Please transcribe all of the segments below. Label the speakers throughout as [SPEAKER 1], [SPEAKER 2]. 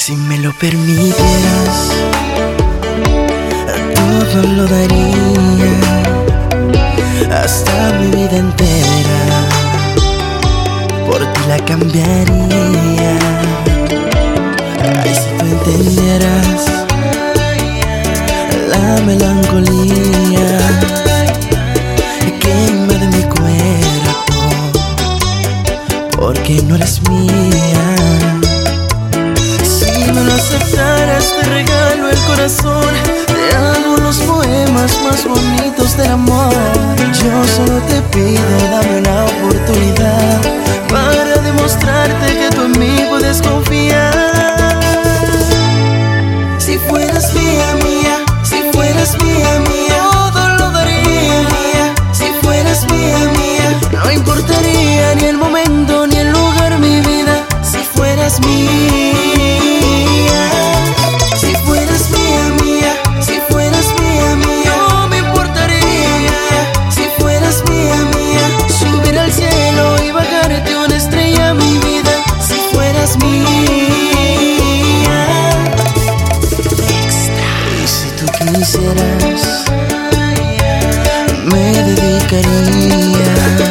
[SPEAKER 1] Si me lo permitieras, todo lo daría, hasta mi vida entera, por ti la cambiaría. Ay, si tú entendieras la melancolía que invade mi cuerpo, porque no eres mía. Si me lo aceptaras, te regalo el corazón, te hago los poemas más bonitos del amor. Yo solo te pido, dame una oportunidad para demostrarte que tú en mí puedes confiar. Si fueras mía, mía, si fueras mía, mía, todo lo daría, mía. Si fueras mía, mía, no importaría ni el momento ni el lugar, mi vida. Si fueras mía, si fueras mía, mía, si fueras mía, mía, no me importaría. Si fueras mía, mía, subir al cielo y bajarte una estrella, mi vida. Si fueras mía. Y si tú quisieras, me dedicaría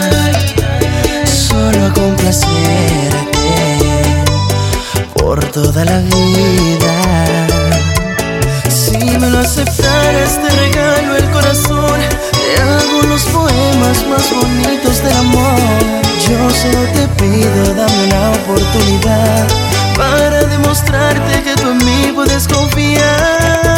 [SPEAKER 1] solo a complacerte por toda la vida. Si me lo aceptaras, te regalo el corazón, te hago los poemas más bonitos del amor. Yo solo te pido, dame una oportunidad para demostrarte que tú en mí puedes confiar.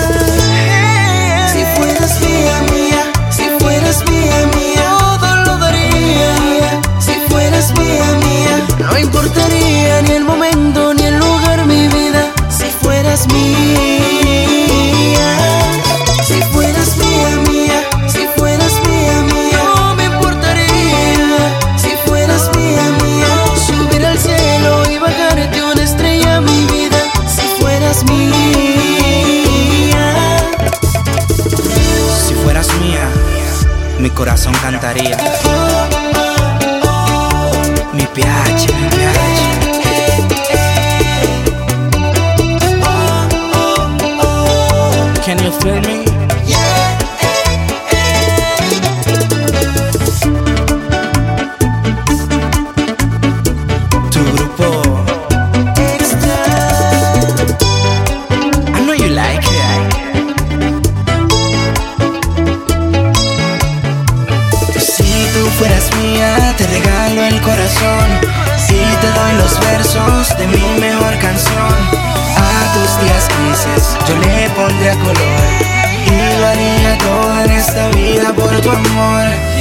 [SPEAKER 1] Si fueras mía, mía, si fueras mía, mía, todo lo daría. Si fueras mía, mía, no importaría ni el momento ni el lugar, mi vida. Si fueras mía, si fueras mía, mía, si fueras mía, mía, no me importaría. Si fueras mía, mía, subir al cielo y bajarte una estrella, mi vida. Si fueras mía.
[SPEAKER 2] Si fueras mía, mi corazón cantaría. Mi PH, mi PH. Can you feel me? Tu grupo
[SPEAKER 1] Extra.
[SPEAKER 2] I know you like it. Si tú fueras mía, te regalo el corazón y te doy los versos de mi mejor canción. A tus días grises yo le pondría color y lo haría todo en esta vida por tu amor.